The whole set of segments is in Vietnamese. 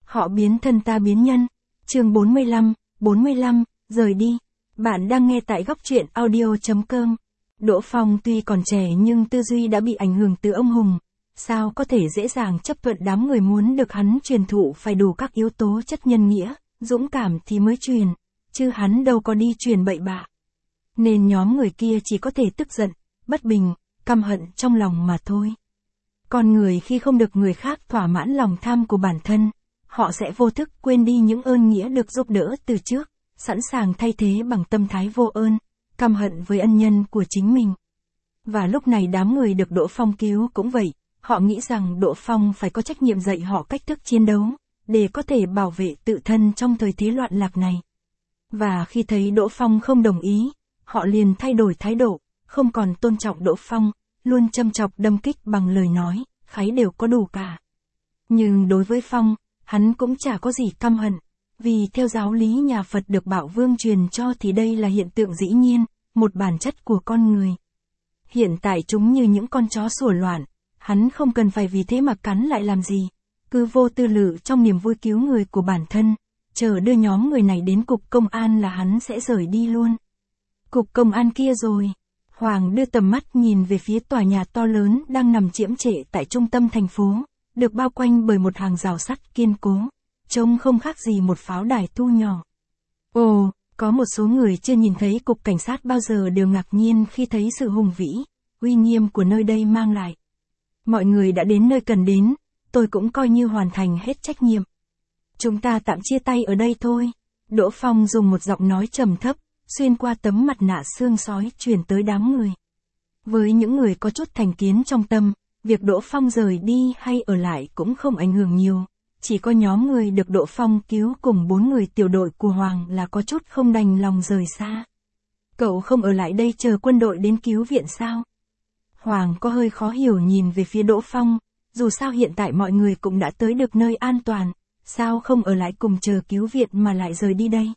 Họ biến thân ta biến nhân. Chương 45, rời đi. Bạn đang nghe tại góc truyện audio.com. Đỗ Phong tuy còn trẻ nhưng tư duy đã bị ảnh hưởng từ ông Hùng. Sao có thể dễ dàng chấp thuận đám người muốn được hắn truyền thụ phải đủ các yếu tố chất nhân nghĩa, dũng cảm thì mới truyền, chứ hắn đâu có đi truyền bậy bạ. Nên nhóm người kia chỉ có thể tức giận, bất bình, căm hận trong lòng mà thôi. Con người khi không được người khác thỏa mãn lòng tham của bản thân, họ sẽ vô thức quên đi những ơn nghĩa được giúp đỡ từ trước, sẵn sàng thay thế bằng tâm thái vô ơn, căm hận với ân nhân của chính mình. Và lúc này đám người được Đỗ Phong cứu cũng vậy, họ nghĩ rằng Đỗ Phong phải có trách nhiệm dạy họ cách thức chiến đấu, để có thể bảo vệ tự thân trong thời thế loạn lạc này. Và khi thấy Đỗ Phong không đồng ý, họ liền thay đổi thái độ, không còn tôn trọng Đỗ Phong, luôn châm chọc đâm kích bằng lời nói, khái đều có đủ cả. Nhưng đối với Phong, hắn cũng chả có gì căm hận, vì theo giáo lý nhà Phật được Bảo Vương truyền cho thì đây là hiện tượng dĩ nhiên, một bản chất của con người. Hiện tại chúng như những con chó sủa loạn, hắn không cần phải vì thế mà cắn lại làm gì, cứ vô tư lự trong niềm vui cứu người của bản thân, chờ đưa nhóm người này đến cục công an là hắn sẽ rời đi luôn. Cục công an kia rồi. Hoàng đưa tầm mắt nhìn về phía tòa nhà to lớn đang nằm chiếm trệ tại trung tâm thành phố, được bao quanh bởi một hàng rào sắt kiên cố, trông không khác gì một pháo đài thu nhỏ. Ồ, có một số người chưa nhìn thấy cục cảnh sát bao giờ đều ngạc nhiên khi thấy sự hùng vĩ, uy nghiêm của nơi đây mang lại. Mọi người đã đến nơi cần đến, tôi cũng coi như hoàn thành hết trách nhiệm. Chúng ta tạm chia tay ở đây thôi. Đỗ Phong dùng một giọng nói trầm thấp, xuyên qua tấm mặt nạ xương sói truyền tới đám người. Với những người có chút thành kiến trong tâm, việc Đỗ Phong rời đi hay ở lại cũng không ảnh hưởng nhiều. Chỉ có nhóm người được Đỗ Phong cứu cùng 4 người tiểu đội của Hoàng là có chút không đành lòng rời xa. Cậu không ở lại đây chờ quân đội đến cứu viện sao? Hoàng có hơi khó hiểu nhìn về phía Đỗ Phong, dù sao hiện tại mọi người cũng đã tới được nơi an toàn, sao không ở lại cùng chờ cứu viện mà lại rời đi đây?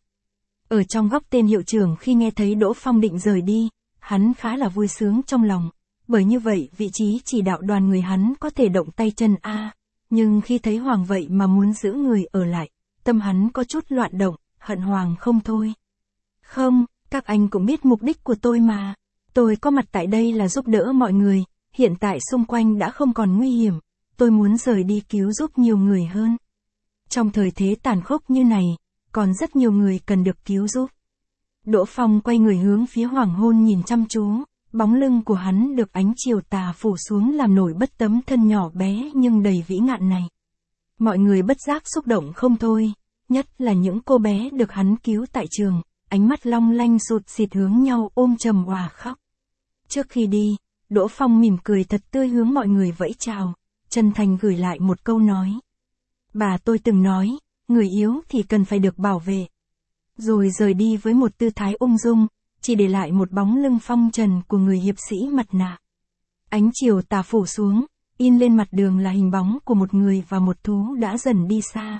Ở trong góc tên hiệu trưởng khi nghe thấy Đỗ Phong định rời đi, hắn khá là vui sướng trong lòng, bởi như vậy vị trí chỉ đạo đoàn người hắn có thể động tay chân nhưng khi thấy Hoàng vậy mà muốn giữ người ở lại, tâm hắn có chút loạn động, hận Hoàng không thôi. Không, các anh cũng biết mục đích của tôi mà. Tôi có mặt tại đây là giúp đỡ mọi người, hiện tại xung quanh đã không còn nguy hiểm, tôi muốn rời đi cứu giúp nhiều người hơn. Trong thời thế tàn khốc như này, còn rất nhiều người cần được cứu giúp. Đỗ Phong quay người hướng phía hoàng hôn nhìn chăm chú, bóng lưng của hắn được ánh chiều tà phủ xuống làm nổi bật tấm thân nhỏ bé nhưng đầy vĩ ngạn này. Mọi người bất giác xúc động không thôi, nhất là những cô bé được hắn cứu tại trường, ánh mắt long lanh sụt xịt hướng nhau ôm chầm òa khóc. Trước khi đi, Đỗ Phong mỉm cười thật tươi hướng mọi người vẫy chào, chân thành gửi lại một câu nói. Bà tôi từng nói, người yếu thì cần phải được bảo vệ. Rồi rời đi với một tư thái ung dung, chỉ để lại một bóng lưng phong trần của người hiệp sĩ mặt nạ. Ánh chiều tà phủ xuống, in lên mặt đường là hình bóng của một người và một thú đã dần đi xa.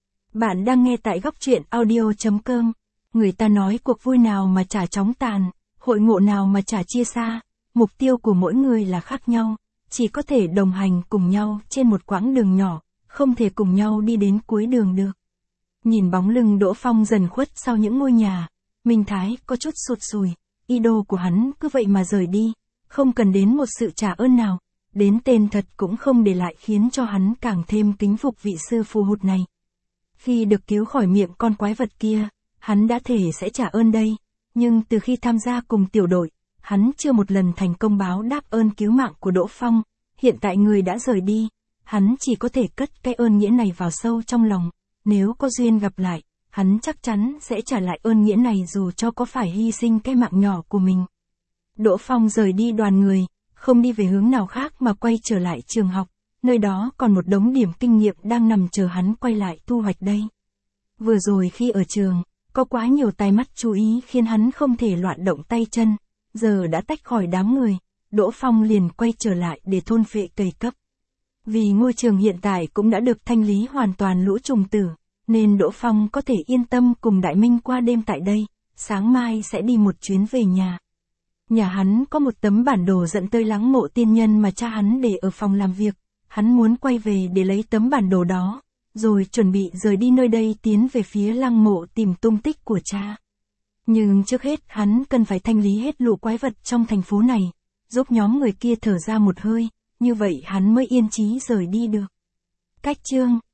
Bạn đang nghe tại góc truyện audio.com. Người ta nói cuộc vui nào mà chả chóng tàn, hội ngộ nào mà chả chia xa, mục tiêu của mỗi người là khác nhau, chỉ có thể đồng hành cùng nhau trên một quãng đường nhỏ, không thể cùng nhau đi đến cuối đường được. Nhìn bóng lưng Đỗ Phong dần khuất sau những ngôi nhà, Minh Thái có chút sụt sùi, idol của hắn cứ vậy mà rời đi, không cần đến một sự trả ơn nào, đến tên thật cũng không để lại khiến cho hắn càng thêm kính phục vị sư phù hụt này. Khi được cứu khỏi miệng con quái vật kia, hắn đã thề sẽ trả ơn đây, nhưng từ khi tham gia cùng tiểu đội, hắn chưa một lần thành công báo đáp ơn cứu mạng của Đỗ Phong, hiện tại người đã rời đi, hắn chỉ có thể cất cái ơn nghĩa này vào sâu trong lòng, nếu có duyên gặp lại, hắn chắc chắn sẽ trả lại ơn nghĩa này dù cho có phải hy sinh cái mạng nhỏ của mình. Đỗ Phong rời đi đoàn người, không đi về hướng nào khác mà quay trở lại trường học, nơi đó còn một đống điểm kinh nghiệm đang nằm chờ hắn quay lại thu hoạch đây. Vừa rồi khi ở trường, có quá nhiều tai mắt chú ý khiến hắn không thể loạn động tay chân, giờ đã tách khỏi đám người, Đỗ Phong liền quay trở lại để thôn phệ cây cấp. Vì ngôi trường hiện tại cũng đã được thanh lý hoàn toàn lũ trùng tử, nên Đỗ Phong có thể yên tâm cùng Đại Minh qua đêm tại đây, sáng mai sẽ đi một chuyến về nhà. Nhà hắn có một tấm bản đồ dẫn tới lăng mộ tiên nhân mà cha hắn để ở phòng làm việc, hắn muốn quay về để lấy tấm bản đồ đó, rồi chuẩn bị rời đi nơi đây tiến về phía lăng mộ tìm tung tích của cha. Nhưng trước hết hắn cần phải thanh lý hết lũ quái vật trong thành phố này, giúp nhóm người kia thở ra một hơi, như vậy hắn mới yên chí rời đi được. Cách chương